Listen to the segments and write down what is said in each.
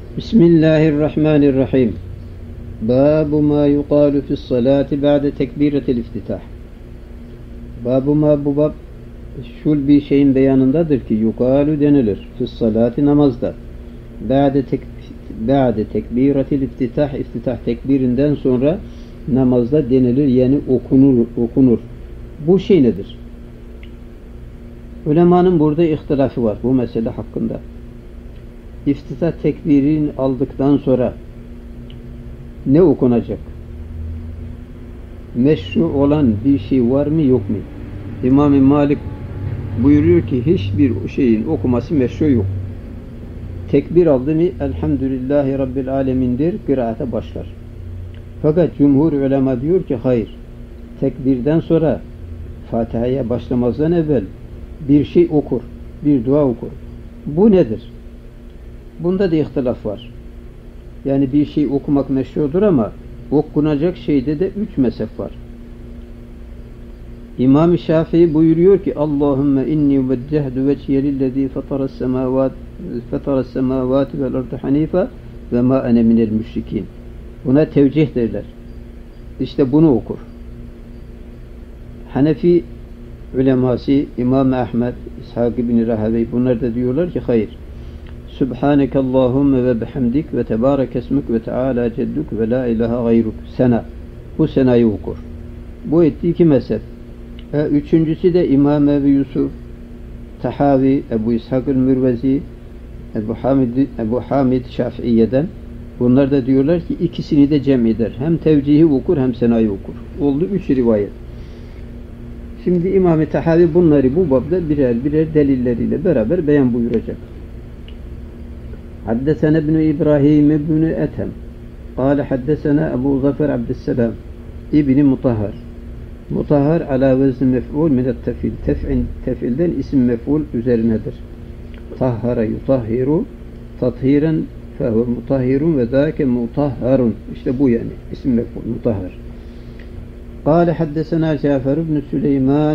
Bismillahirrahmanirrahim. Babu ma yuqalu fi's salati ba'de tekbiratil iftitah. Babu ma bu bab şul bir şeyin beyanındadır ki yuqalu denilir fi's salati namazda. Ba'de tekbiratil iftitah, iftitah tekbirinden sonra namazda denilir, yani okunur. Bu şey nedir? Ulemanın burada ihtilafı var bu mesele hakkında. İftitah tekbirini aldıktan sonra ne okunacak? Meşru olan bir şey var mı yok mu? İmam-ı Malik buyuruyor ki hiçbir şeyin okuması meşru yok. Tekbir aldı mı Elhamdülillahi Rabbil Alemin'dir, kıraate başlar. Fakat cumhur ulema diyor ki hayır. Tekbirden sonra Fatiha'ya başlamazdan evvel bir şey okur, bir dua okur. Bu nedir? Bunda da ihtilaf var. Yani bir şey okumak meşrudur ama okunacak şeyde de 3 mezhep var. İmam-ı Şafii buyuruyor ki Allahümme inni veccehdu veciye lillezî fetaras semâvâti vel ardı hanife ve mâ ene minel müşrikîn. Buna tevcih derler. İşte bunu okur. Hanefi uleması İmam Ahmed, İshak ibn Rahaweyh bunlar da diyorlar ki hayır. Subhaneke Allahümme ve bihamdik ve tebarek esmük ve teala ceddük ve la ilahe gayruk. Sena. Bu senayı okur. Bu etti 2 mezhep. Üçüncüsü de İmam Ebu Yusuf, Tahavi, Ebu İshak-ül Mürvezi, Ebu Hamid Şafii'den. Bunlar da diyorlar ki ikisini de cem eder. Hem tevcihi okur hem senayı okur. Oldu 3 rivayet. Şimdi İmam-ı Tahavi bunları bu babda birer birer delilleriyle beraber beyan buyuracak. Haddesena ibn İbrahim ibn Ethem قال حدثنا Ebu Zafer Abdüsselam İbni Mutahhar. Mutahhar ala vezn mef'ul min tefil. Tefilden isim mef'ul üzerinedir. Tahhara yutahhiru tathiren fehuve mutahhirun ve zâke mutahharun. İşte bu yani isim mef'ul mutahhar. قال حدثنا جعفر بن سليمان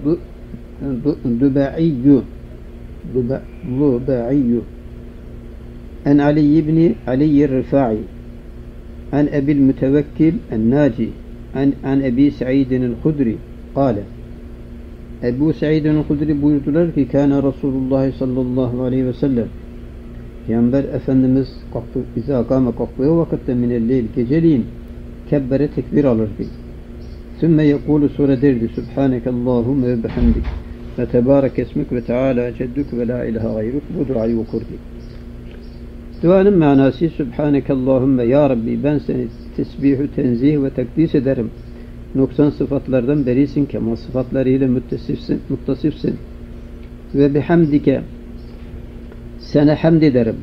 الضبعي عن علي بن علي الرفاعي عن أبي المتوكل الناجي عن أبي سعيد الخدري قال Ebu Said el-Hudri buyurdular ki Kâne Resulullah sallallahu aleyhi ve sellem Peygamber Efendimiz bize akame kalktığı vakitte minelleyl geceliğin kebbere tekbir alırdı. Sümme yekulu sonra derdi Subhaneke Allahümme ve bihamdik ve tebarek esmük ve teala ceddük ve la ilahe gayruk. Bu duayı okurdu. Duanın manası Subhaneke Allahümme ya Rabbi ben seni tesbihü tenzih ve tekdis ederim. Noksan sıfatlardan berisin, kemal sıfatlarıyla muttasifsin. Ve bihamdike sana hamd ederim.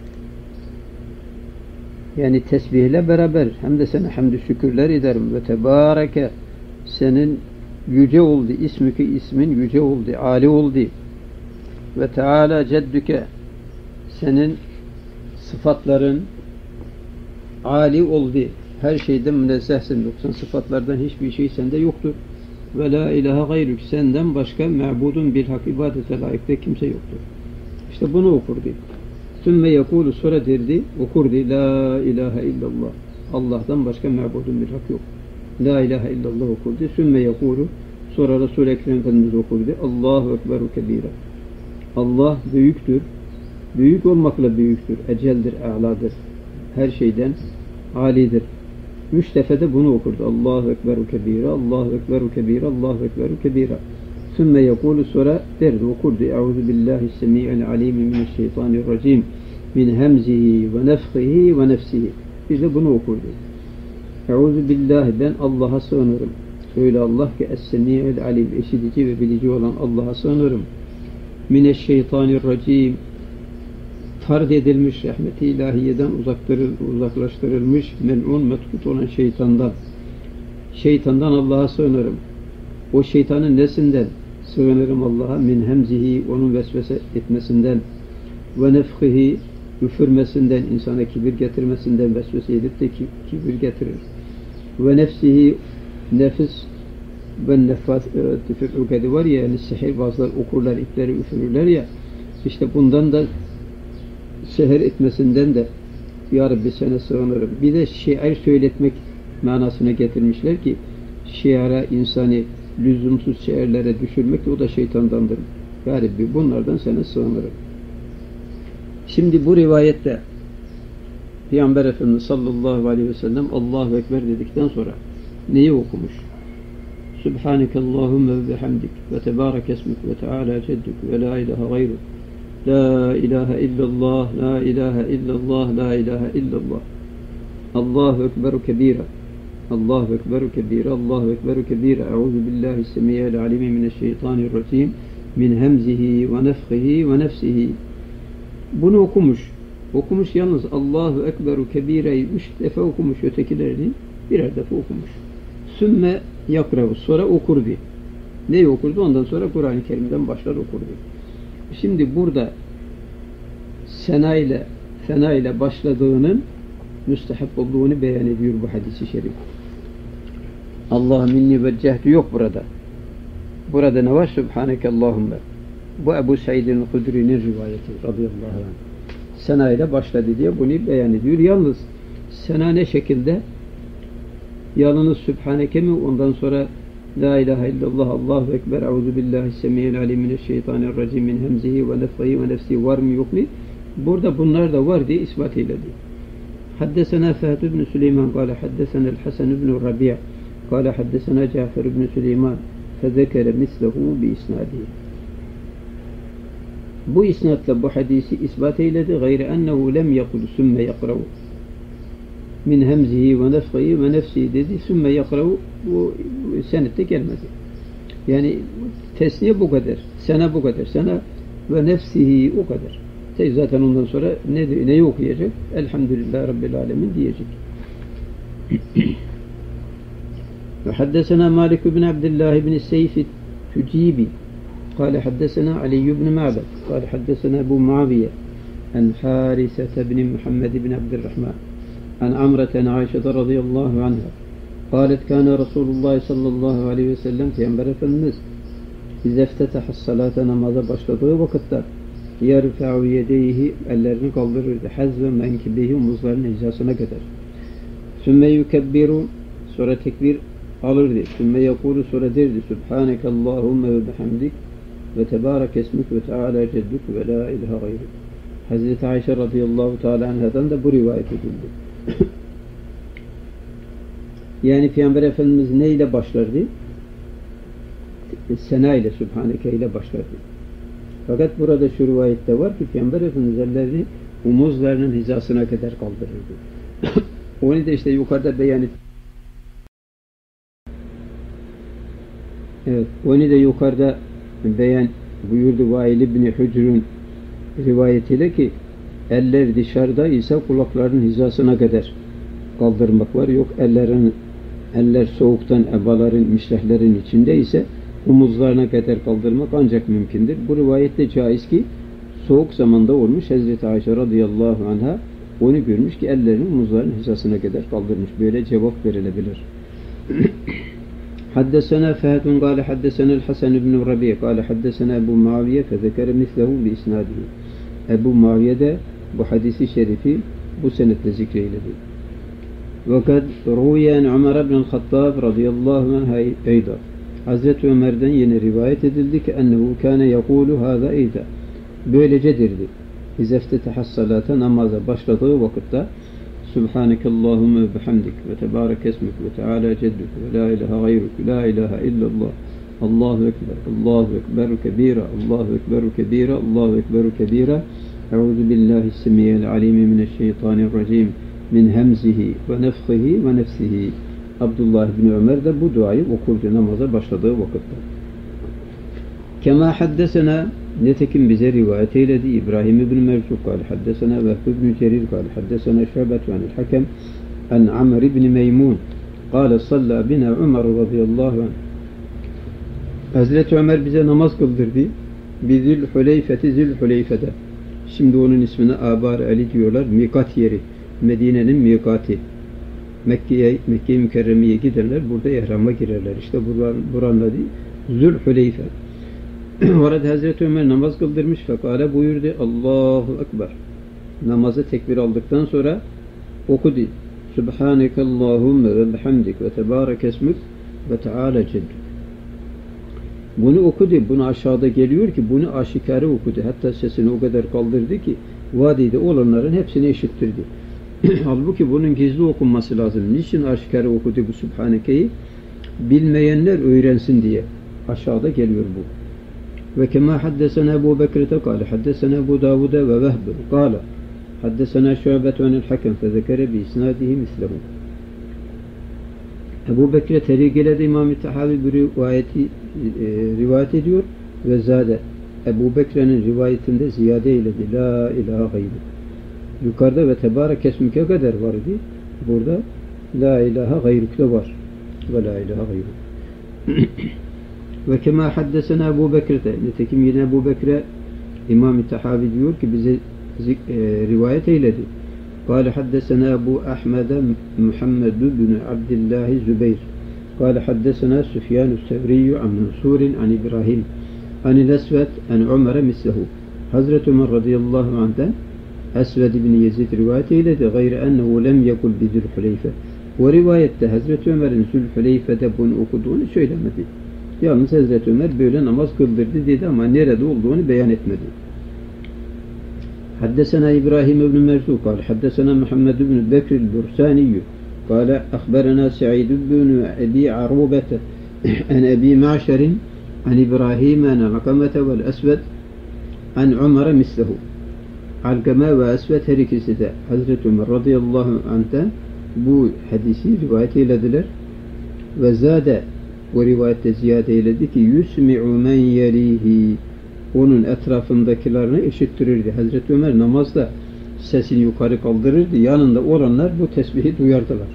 Yani tesbihle beraber hem de sana hamdü şükürler ederim. Ve tebareke senin yüce oldu, ismüke ismin yüce oldu, âli oldu. Ve teâlâ ceddüke senin sıfatların âli oldu. Her şeyden münezzehsin. Yoksa sıfatlardan hiçbir şey sende yoktur. Ve la ilahe gayrük senden başka ma'budun bil hak ibadete layıkta kimse yoktur. İşte bunu okurdu. Sümme yekulu sonra derdi, okurdu. La ilahe illallah. Allah'tan başka ma'budun bil hak yok. La ilahe illallah okurdu. Sümme yekulu sonra Resul-i Ekrem Efendimiz okurdu. Allahu ekberu kebira. Allah büyüktür. Büyük olmakla büyüktür. Eceldir, a'ladır. Her şeyden alidir. 3 defede bunu okurdu. Allahu ekberu kebira, Allahu ekberu kebira, Allahu ekberu kebira. Sümme yekulu sonra derdi, okurdu. Euzu billahi semi'il alimi mineşşeytanirracim min hemzihi ve nefhihi ve nefsihi. Biz de bunu okurdu. Euzu billahi ben Allah'a sığınırım. Öyle Allah ki es-semi'il alim, işitici ve bilici olan Allah'a sığınırım. Mineşşeytanirracim tard edilmiş, rahmeti ilahiyeden uzaklaştırılmış, mel'un, metkut olan şeytandan. Şeytandan Allah'a sığınırım. O şeytanın nesinden? Sığınırım Allah'a. Min hemzihi, onun vesvese etmesinden. Ve nefhihi, üfürmesinden, insana kibir getirmesinden, vesvese edip de kibir getirir. Ve nefsihi, nefis ve nefas tüfürükedi var ya, yani sihirbazlar okurlar, ipleri üfürürler ya, işte bundan da seher etmesinden de Ya Rabbi sana sığınırım. Bir de şiir söyletmek manasına getirmişler ki şiara insanı lüzumsuz şiirlere düşürmek de o da şeytandandır. Ya Rabbi bunlardan sana sığınırım. Şimdi bu rivayette Peygamber Efendimiz sallallahu aleyhi ve sellem Allahu Ekber dedikten sonra neyi okumuş? Subhaneke Allahümme ve bihamdik ve tebarek esmik ve teala ceddük ve la ilahe gayruk. La ilahe illallah, la ilahe illallah, la ilahe illallah. Allahu Ekberu kebira. Allahu Ekberu kebira. Allahu Ekberu kebira. Euzu billahi semiyyel alimi mineşşeytanirracim. Min hemzihi ve nefhihi ve nefsihi. Bunu okumuş. Okumuş yalnız Allahu Ekberu kebireyi 3 defa okumuş. Ötekilerini birer defa okumuş. Sümme yakravu. Sonra okurdu. Neyi okurdu? Ondan sonra Kur'an-ı Kerim'den başlar okurdu. Şimdi burada fena ile başladığının müstehap olduğunu beyan ediyor bu hadis-i şerif. Allah minni veccehtu yok burada. Burada ne var? Subhaneke Allahümme. Bu Ebu Said'in Hudri'nin rivayeti radıyallahu anh. Sena ile başladı diye bunu beyan ediyor. Yalnız sena ne şekilde? Yalnız Sübhaneke mi? Ondan sonra La ilahe illallah, Allahu Ekber, Euzu billahi semiyyel alim mineşşeytanirracim min hemzihi ve nefhihi ve nefsihi var mı yok mu? Burada bunlar da var diye ispat eyledi. Haddesena Fehd ibn Süleyman kâle haddesena el-Hasan ibn Rabi' kâle haddesena Cafer ibn Süleyman fezekere mislehu bi isnadihi. Bu isnatla bu hadisi ispat eyledi. Gayre ennehu lem yakul sümme yakravu. Min hemzihi ve nefhihi ve nefsihi dedi. Sümme yakravu bu senette gelmedi. Yani tesniye bu kadar. Sena bu kadar. Sena ve nefsihi o kadar. Zaten ondan sonra neyi okuyacak? Elhamdülillah Rabbil Alemin diyecek. Ve haddesena Malik ibn Abdullah ibn Seyf Tücibi قال حدثنا علي بن معبد قال حدثنا أبو معاوية عن حارثة بن محمد بن عبد الرحمن عن عمرة عائشة رضي الله عنها قالت كان رسول الله صلى الله عليه وسلم Peygamber Efendimiz İzâ iftetaha salâte namaza başladığı vakitte yerfa'u yedeyhi ellerini kaldırırdı. Hazve menkibihi omuzlarının hizasına kadar. Sümme yukebbiru sonra tekbir alırdı. Sümme yekulu sonra derdi. Subhaneke Allahümme ve bihamdik ve tebarek esmik ve teala ceddük ve la ilahe gayruk. Hazreti Ayşe radıyallahu teala anhadan da bu rivayet edildi. Yani Peygamber Efendimiz ne ile başlardı? Sena ile, Sübhaneke ile başlardı. Fakat burada şu rivayette var ki Peygamber Efendimiz ellerini omuzlarının hizasına kadar kaldırırdı. Onu da işte yukarıda beyan ettim. Evet, onu da yukarıda beyan buyurdu Vail İbni Hücr'ün rivayetiyle ki eller dışarıda ise kulakların hizasına kadar kaldırmak var. Yok eller soğuktan ebaların, mişrehlerin içinde ise omuzlarına kadar kaldırmak ancak mümkündür. Bu rivayette caiz ki soğuk zamanda olmuş. Hazreti Ayşe radıyallahu anha onu görmüş ki ellerini omuzlarının hizasına kadar kaldırmış. Böyle cevap verilebilir. Haddesena Fehd kâle haddesena el-Hasan ibn Rabi' kâle haddesena Ebu Muaviye fezekere mislehu bi isnadihi. Ebu Muaviye de bu hadisi şerifi bu senetle zikreyledi. Ve kad ruyen Ömer ibn el-Hattab radıyallahu anh eyda. Hazreti Ömer'den yine rivayet edildi ki ennehu kâne yekûlu hâzâ eyda. Böylece derdi. İzeftetaha salâte namaza başladığı vakitte Subhaneke Allahümme ve bihamdik ve tebarek esmik ve teala ceddük ve la ilahe gayruk la ilahe illallah Allahu Ekber Allahu Ekberu kebira Allahu Ekberu kebira Allahu Ekberu kebira Euzu billahi semiyyel alimi mineşşeytanirracim min hemzihi ve nefhihi ve nefsihi. Abdullah bin Ömer de bu duayı okurdu namaza başladığı vakitte. Kema haddesena netekim bize rivayet eyledi İbrahim ibn Mercuk kâle haddesena Vehb ibn Cerir kâle haddesena Şu'bet ve anil Hakem an Amr ibn Meymun kâle salla bina Ömer radıyallahu anh. Hazreti Ömer bize namaz kıldırdı. Zülhüleyfe'de. Şimdi onun ismine Abar Ali diyorlar. Mikat yeri. Medine'nin mikati. Mekke-i Mükerreme'ye giderler. Burada ihrama girerler. İşte buranın adı Zülhüleyfe. Orada Hazreti Ömer namaz kıldırmış. Fekale buyurdu. Allahu Ekber. Namazı tekbir aldıktan sonra okudu. Subhanekallahümme ve bihamdik ve tebarek esmük ve teala ceddük. Bunu okudu. Bunu aşağıda geliyor ki bunu aşikare okudu. Hatta sesini o kadar kaldırdı ki vadide olanların hepsini eşittirdi. Halbuki bunun gizli okunması lazım. Niçin aşikare okudu bu Subhaneke'yi? Bilmeyenler öğrensin diye. Aşağıda geliyor bu. Ve kema haddesena Ebu Bekir'te kâle haddesena Ebu Davud'e ve Vehb'e kâle haddesena Şu'betu anil Hakem fezekere bi isnadihi mislehu. Ebu Bekir'e terigiledi İmam-ı Tahavi bir rivayet ediyor ve zade Ebu Bekir'in rivayetinde ziyade eyledi. La ilahe gayrı. Yukarıda ve tebarek esmüke kadar var idi. Burada la ilahe gayrükte var. Ve la ilahe gayrü. Ve kema haddesena Ebu Bekir'de. Nitekim yine Ebu Bekir'e İmam-ı Tahavi diyor ki bize rivayet eyledi. قال حدثنا أبو أحمد محمد بن عبد الله زبير قال حدثنا سفيان الثوري عن منصور عن إبراهيم عن الأسود عن عمر مثله. Hazreti Ömer radıyallahu anh'ten Esved bin Yezid rivayet eyledi. Gayrı ennehu lem yekul bi Zülhüleyfe. O rivayette Hazreti Ömer'in Zülhüleyfe'de bunu okuduğunu söylemedi. Yalnız Hazreti Ömer böyle namaz kıldırdı dedi ama nerede olduğunu beyan etmedi. حدثنا إبراهيم بن مرزوق قال حدثنا محمد بن بكر البرساني قال أخبرنا سعيد بن أبي عروبة عن أبي معشر عن إبراهيم عن علقمة والأسود عن عمر مثله. Alkama ve Esved her ikisi de Hazreti Ömer radıyallahu anh'ten bu hadisi rivayet eylediler ve zade o rivayette ziyade eyledi ki yusmi'u men yelihi, onun etrafındakilerini eşittirirdi. Hazreti Ömer namazda sesini yukarı kaldırırdı. Yanında olanlar bu tesbihi duyardılar.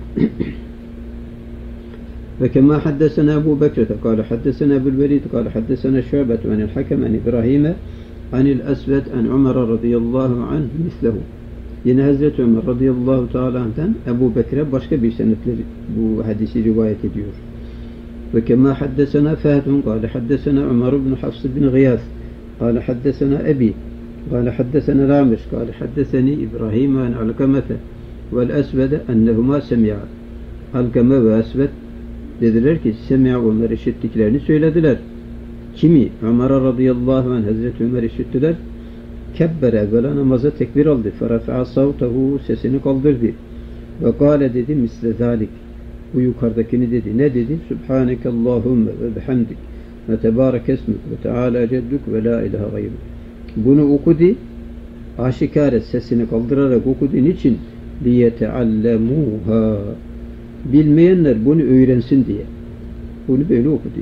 Ve kema haddesena Ebu Bekir'te kâle haddesena Ebul Velid kâle haddesena Şu'betu anil Hakem an İbrahim'e anil Esved an Ömer radıyallahu anh mislehu. Yine Hazreti Ömer radıyallahu teala anh'ten Ebu Bekir'e başka bir senetle bu hadisi rivayet ediyor. Ve kema haddesena Fehedun kâle haddesena Ömer ibn Hafs bin Gıyas kâle haddesena Ebi kâle haddesena Ramiş kâle haddeseni İbrahim an Alkamete vel Esvede ennehuma semi'a. Alkame ve Esved dediler ki semi'a, onlar işittiklerini söylediler. Kimi? Ömer radıyallahu anh Hazreti Ömer işittiler. Kebbere evvela namaza tekbir aldı. Ferafa'a savtahu, sesini kaldırdı. Ve kâle dedi misle zalik. Bu yukarıdakini dedi. Ne dedi? Subhanekallahümme ve bihamdik ve tebarek esmük ve teala ceddük ve la ilahe gayrı. Bunu okudu. Aşikare sesini kaldırarak okudu. Niçin? Liyeteallemuha. Bilmeyenler bunu öğrensin diye. Bunu böyle okudu.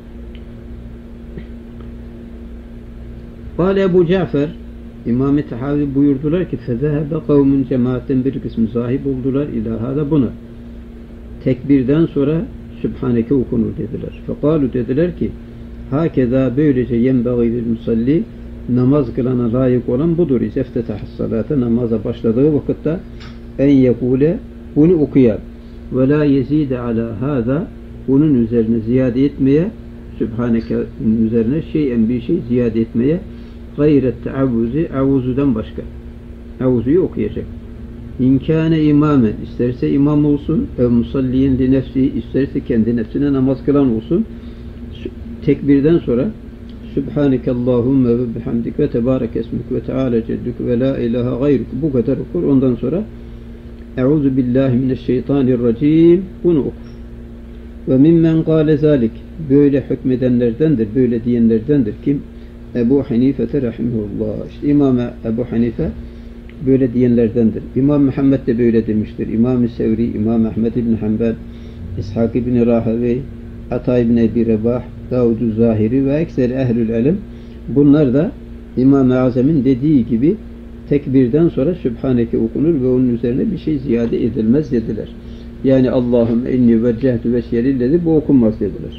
Kâle Ebu Cafer, İmam-ı Tahavi buyurdular ki fezehebe kavmun, cemaatten bir kısmı sahip oldular ilahada buna. Tekbirden sonra Sübhaneke okunur dediler. Fekalu dediler ki hakeza böylece yenbeğidir musalli, namaz kılana layık olan budur. İzeftetahs salate, namaza başladığı vakitte en yekule, bunu okuyar. Ve la yezide ala hâzâ, bunun üzerine ziyade etmeye, Sübhaneke'nin üzerine şeyen bir şey ziyade etmeye, gayret teavvuzi, avuzudan başka. Avuzuyu okuyacak. İnkâne imamen, isterse imam olsun, ev musalliyen li nefsi, isterse kendi nefsine namaz kılan olsun, tekbirden sonra Subhanekallahümme ve bihamdik ve tebarek esmük ve teala ceddük ve la ilahe gayrük, bu kadar okur. Ondan sonra Euzu billahi mineşşeytanirracim, bunu okur. Ve mimmen kâle zâlik, böyle hükmedenlerdendir, böyle diyenlerdendir. Kim? Ebu Hanife rahimehullah. İşte İmam Ebu Hanife böyle diyenlerdendir. İmam Muhammed de böyle demiştir. İmam-ı Sevri, İmam Ahmed ibn Hanbel, İshak ibn Rahavi, Ata ibn Ebi Rebah, Davud-u Zahiri ve ekser ehlül ilim, bunlar da İmam-ı Azam'ın dediği gibi tekbirden sonra Sübhaneke okunur ve onun üzerine bir şey ziyade edilmez dediler. Yani Allahümme inni veccehtu veşyelillezi, bu okunmaz dediler.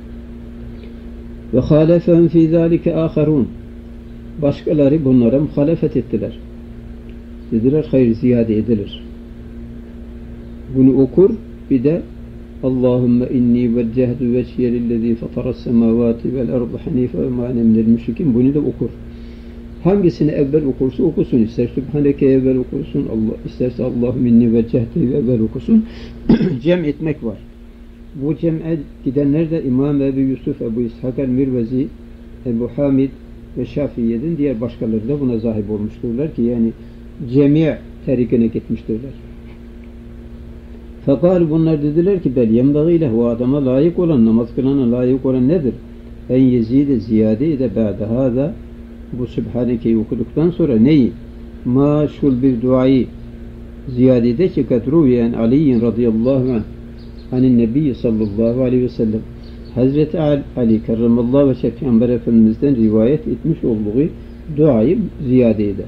Ve halefehum fî zâlike âkharûn, başkaları bunlara muhalefet ettiler. Dediler hayır, ziyade edilir. Bunu okur, bir de Allahümme inni veccehtu veşyelillezi fataras semâvâti vel ardı hanife ve mâ ene minel müşrikin, bunu da okur. Hangisini evvel okursa okusun. İster Sübhaneke evvel okursun, isterse Allahu minni veccehte evvel okusun. Cem etmek var. Bu cem'e gidenler de İmam Ebu Yusuf, Ebu İshak el-Mirvezi, Ebu Hamid ve Şafii'den diğer başkaları da buna sahip olmuşturlar ki yani cemi' terikine gitmiştirler. Fakat bunlar dediler ki bel yembagîle o adama layık olan, namaz kılana layık olan nedir? En yezide ziyade de ba'de hâzâ bu Sübhaneke'yi okuduktan sonra neyi? Maşhur bir duayı ziyade de ki kadruviyen Ali'in radıyallahu anh hanin Nebi sallallahu aleyhi ve sellem Hazreti Ali kerramallahu ve Peygamber Efendimiz'den rivayet etmiş olduğu duayı ziyade eder.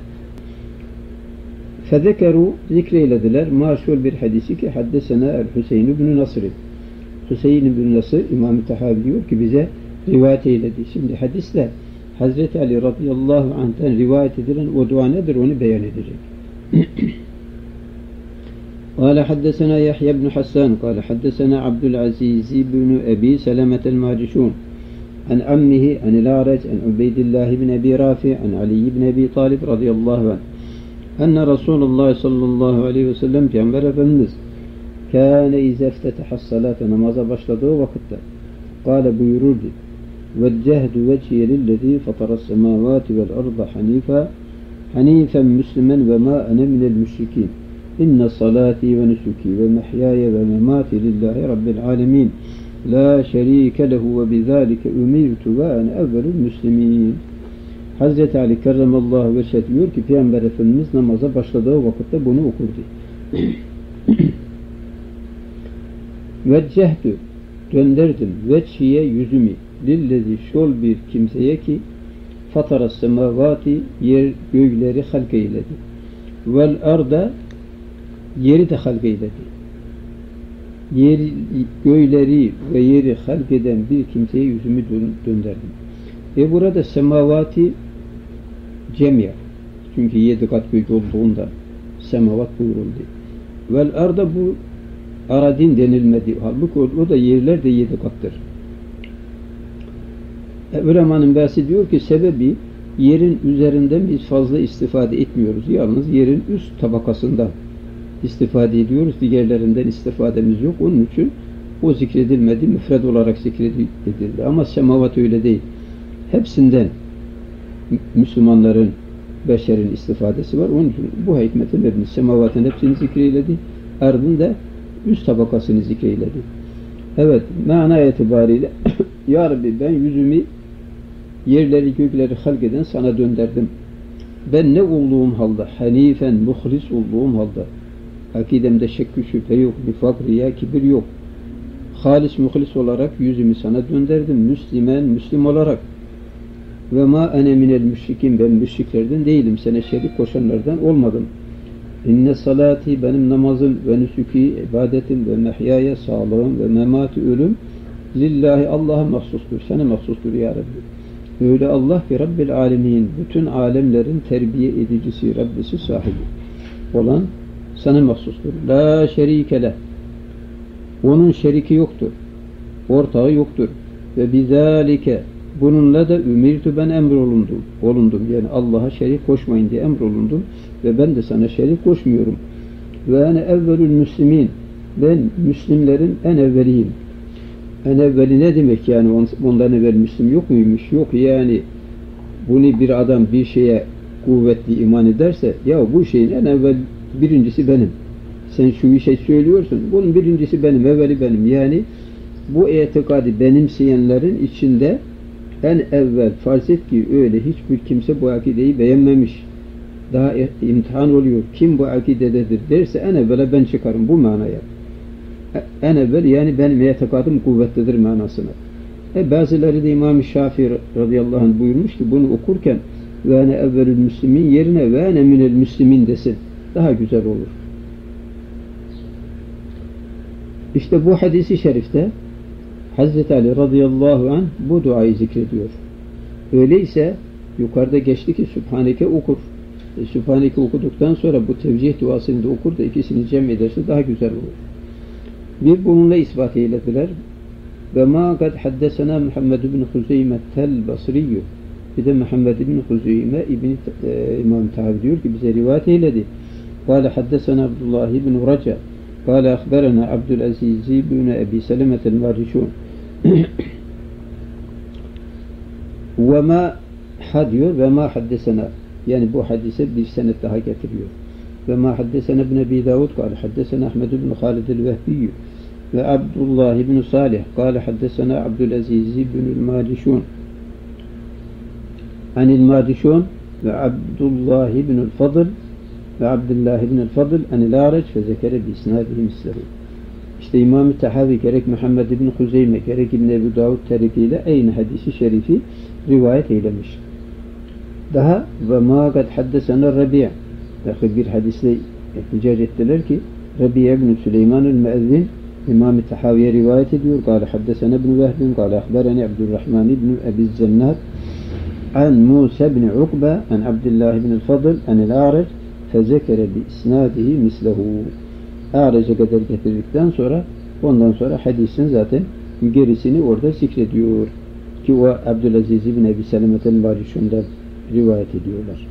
Fezekeru zikreylediler maşhur bir hadisi ki haddesena el-Hüseyin ibn Nasr. Hüseyin ibn Nasr İmam-ı Tahavi diyor ki bize rivayet eyledi. Şimdi hadisle Hazreti Ali radıyallahu anh'ten rivayet edilen o dua nedir onu beyan edecek. قال حدثنا يحيى بن حسان قال حدثنا عبد العزيز بن أبي سلمة الماجشون عن عمه عن الأعرج عن عبيد الله بن أبي رافع عن علي بن أبي طالب رضي الله عنه أن رسول الله صلى الله عليه وسلم Peygamber Efendimiz كان إذا افتتح الصلاة namaza başladığı vakitte قال buyururdu وجهت وجهي للذي فطر السماوات والأرض حنيفا مسلما وما أنا من المشركين إن صلاتي ونسكي ومحياي ومماتي لله رب العالمين لا شريك له وبذلك أمرت وأنا أول المسلمين. Hazreti Ali kerramallahu veçheh diyor ki Peygamber Efendimiz namaza başladığı vakitte bunu okurdu. Veccehtu döndürdüm veçhiye yüzümü lillezi şol bir kimseye ki fatara semavati yer gökleri halk eyledi. Vel arda yeri de halk eyledi. Gökleri ve yeri halk eden bir kimseye yüzümü döndürdüm. Burada semavati cemya. Çünkü 7 kat gök olduğunda semavat buyuruldu. Vel arda bu aradin denilmedi. Halbuki o da yerler de 7 kattır. Ulemanın bahsediyor ki sebebi yerin üzerinden biz fazla istifade etmiyoruz. Yalnız yerin üst tabakasından istifade ediyoruz. Diğerlerinden istifademiz yok. Onun için o zikredilmedi. Müfred olarak zikredildi. Ama semavat öyle değil. Hepsinden Müslümanların, beşerin istifadesi var. Onun için bu hikmetin verilmiş. Semavatın hepsini zikreyledi. Ardın da üst tabakasını zikreyledi. Evet, mana itibariyle Ya Rabbi ben yüzümü yerleri gökleri halk eden sana döndürdüm. Ben ne olduğum halde, hanifen, muhlis olduğum halde, akidemde şekk-i şüphe yok, nifak, riya, kibir yok. Halis, muhlis olarak yüzümü sana döndürdüm. Müslüman, Müslüm olarak. Ve ma ene minel müşrikin, ben müşriklerden değilim. Sana şerik koşanlardan olmadım. İnne salati, benim namazım ve nüsuki, ibadetim ve mehyaya, sağlığım ve memati, ölüm lillahi, Allah'a mahsustur. Sana mahsustur ya Rabbi. Öyle Allah ki Rabbil alemin, bütün alemlerin terbiye edicisi, Rabbisi, sahibi olan sana mahsustur. La şerike leh. Onun şeriki yoktur. Ortağı yoktur. Ve bizalike, bununla da ümirtu, ben olundum. Yani Allah'a şerik koşmayın diye emrolundum. Ve ben de sana şerik koşmuyorum. Ve ene evvelül müslimin, ben Müslimlerin en evveliyim. En evveli ne demek yani? Ondan evvel Müslüm yok muymuş? Yok yani. Bunu bir adam bir şeye kuvvetli iman ederse, ya bu şeyin en evvel birincisi benim. Sen şu işe söylüyorsun, bunun birincisi benim, evveli benim. Yani bu itikadı benimseyenlerin içinde en evvel farz et ki öyle hiçbir kimse bu akideyi beğenmemiş. Daha imtihan oluyor. Kim bu akidededir derse en evvela ben çıkarım bu manaya. En evvel yani benim itikadım kuvvetlidir manasına. Bazıları da İmam-ı Şafii radıyallahu anh buyurmuş ki bunu okurken ve ene evvelül müslimin yerine ve ene minel müslimin desin. Daha güzel olur. İşte bu hadisi şerifte Hazreti Ali radıyallahu anh bu duayı zikrediyor. Öyleyse yukarıda geçti ki Sübhaneke okur. Sübhaneke okuduktan sonra bu tevcih duasını da okur da ikisini cem ederse daha güzel olur. Bir bununla ispat eylediler. Ve ma kad haddesena Muhammed ibn Huzeyme tel Basriyyü Bir de Muhammed ibn Huzeyme İmam Tahavi diyor ki bize rivayet eyledi. Kâle haddesena Abdullah ibn Raca. Kâle akberena Abdülaziz ibn Ebi Selemet el-Marişun. Ve ma diyor ve ma haddesena. Yani bu hadise bir senet daha getiriyor. Ve ma haddesena ibn Ebi Davud kâle haddesena Ahmed ibn Halid el-Vehbiyyü ve Abdullah ibn Salih kâle haddesena Abdülaziz ibn el-Marişun anil Marişun ve Abdullah ibn el-Fadl ve Abdullah ibn el-Fadl anil Araç ve zekere bi isnadihi mislehu. İşte İmam-ı Tahavi gerek Muhammed ibn Huzeyme gerek İbn Ebu Davud tarikiyle aynı hadisi şerifi rivayet eylemiş. Daha ve ma kad haddesena Rabi' bir hadisle ihticac ettiler ki Rabi' ibn Süleyman el-Müezzin İmam-ı Tahavi'ye rivayet ediyor. Kâle haddesena ibn Vehbin kâle ahbereni Abdurrahman ibn Ebi Zennat an Musa ibn Ukbe an Abdullah ibn el-Fadl anil Araç fezekere bi isnadihi mislehu. Araç'a kadar getirdikten sonra ondan sonra hadisin zaten gerisini orada zikrediyor. Ki o Abdülaziz ibn Ebi Selemet el-Marişun'dan rivayet ediyorlar.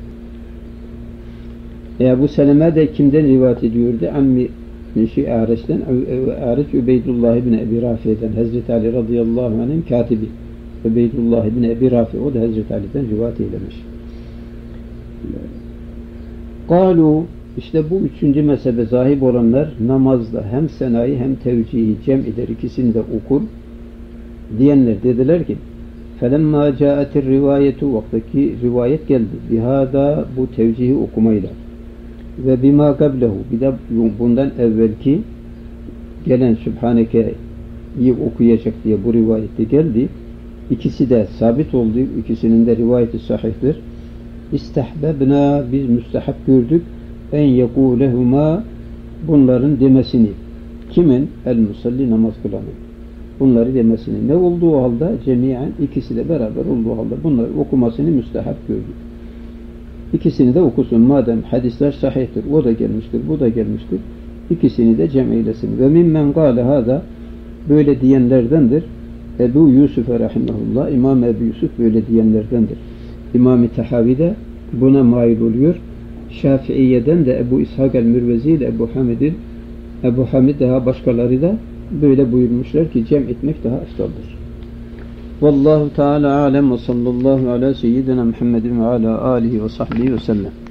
Bu Seleme de kimden rivayet ediyordu? Ammi Araç'tan, Araç Übeydullah ibn Ebi Rafi'den, Hazreti Ali radıyallahu anh'ın katibi. Übeydullah ibn Ebi Rafi, o da Hazreti Ali'den rivayet eylemiş. Kalu, işte bu üçüncü mezhebe sahip olanlar namazda hem senayı hem tevcihi cem eder, ikisini de okur diyenler dediler ki فَلَمَّا جَاءَتِ الرِّوَايَةُ vaktaki rivayet geldi. Bihada bu tevcihi okumayla ve bima kablehu bir de bundan evvelki gelen Sübhaneke'yi okuyacak diye bu rivayette geldi. İkisi de sabit oldu. İkisinin de rivayeti sahihtir. İstehbebna biz müstehab gördük en yekulehuma bunların demesini. Kimin? El musalli namaz kılanın. Bunları demesini. Ne olduğu halde cemiyen ikisi de beraber olduğu halde bunları okumasını müstehab gördük. İkisini de okusun. Madem hadisler sahihtir. O da gelmiştir. Bu da gelmiştir. İkisini de cem eylesin. Ve mimmen gâle hâzâ böyle diyenlerdendir. Ebu Yusuf rahimahullah. İmam Ebu Yusuf böyle diyenlerdendir. İmam-ı Tahavi de buna mail oluyor. Şafiiye'den de Ebu İshak el-Mürvezi ile Ebu Hamid daha başkaları da böyle buyurmuşlar ki cem etmek daha afdaldır. Vallahu Teala alem ve sallallahu ala seyyidina Muhammedin ve ala alihi ve sahbihi ve sellem.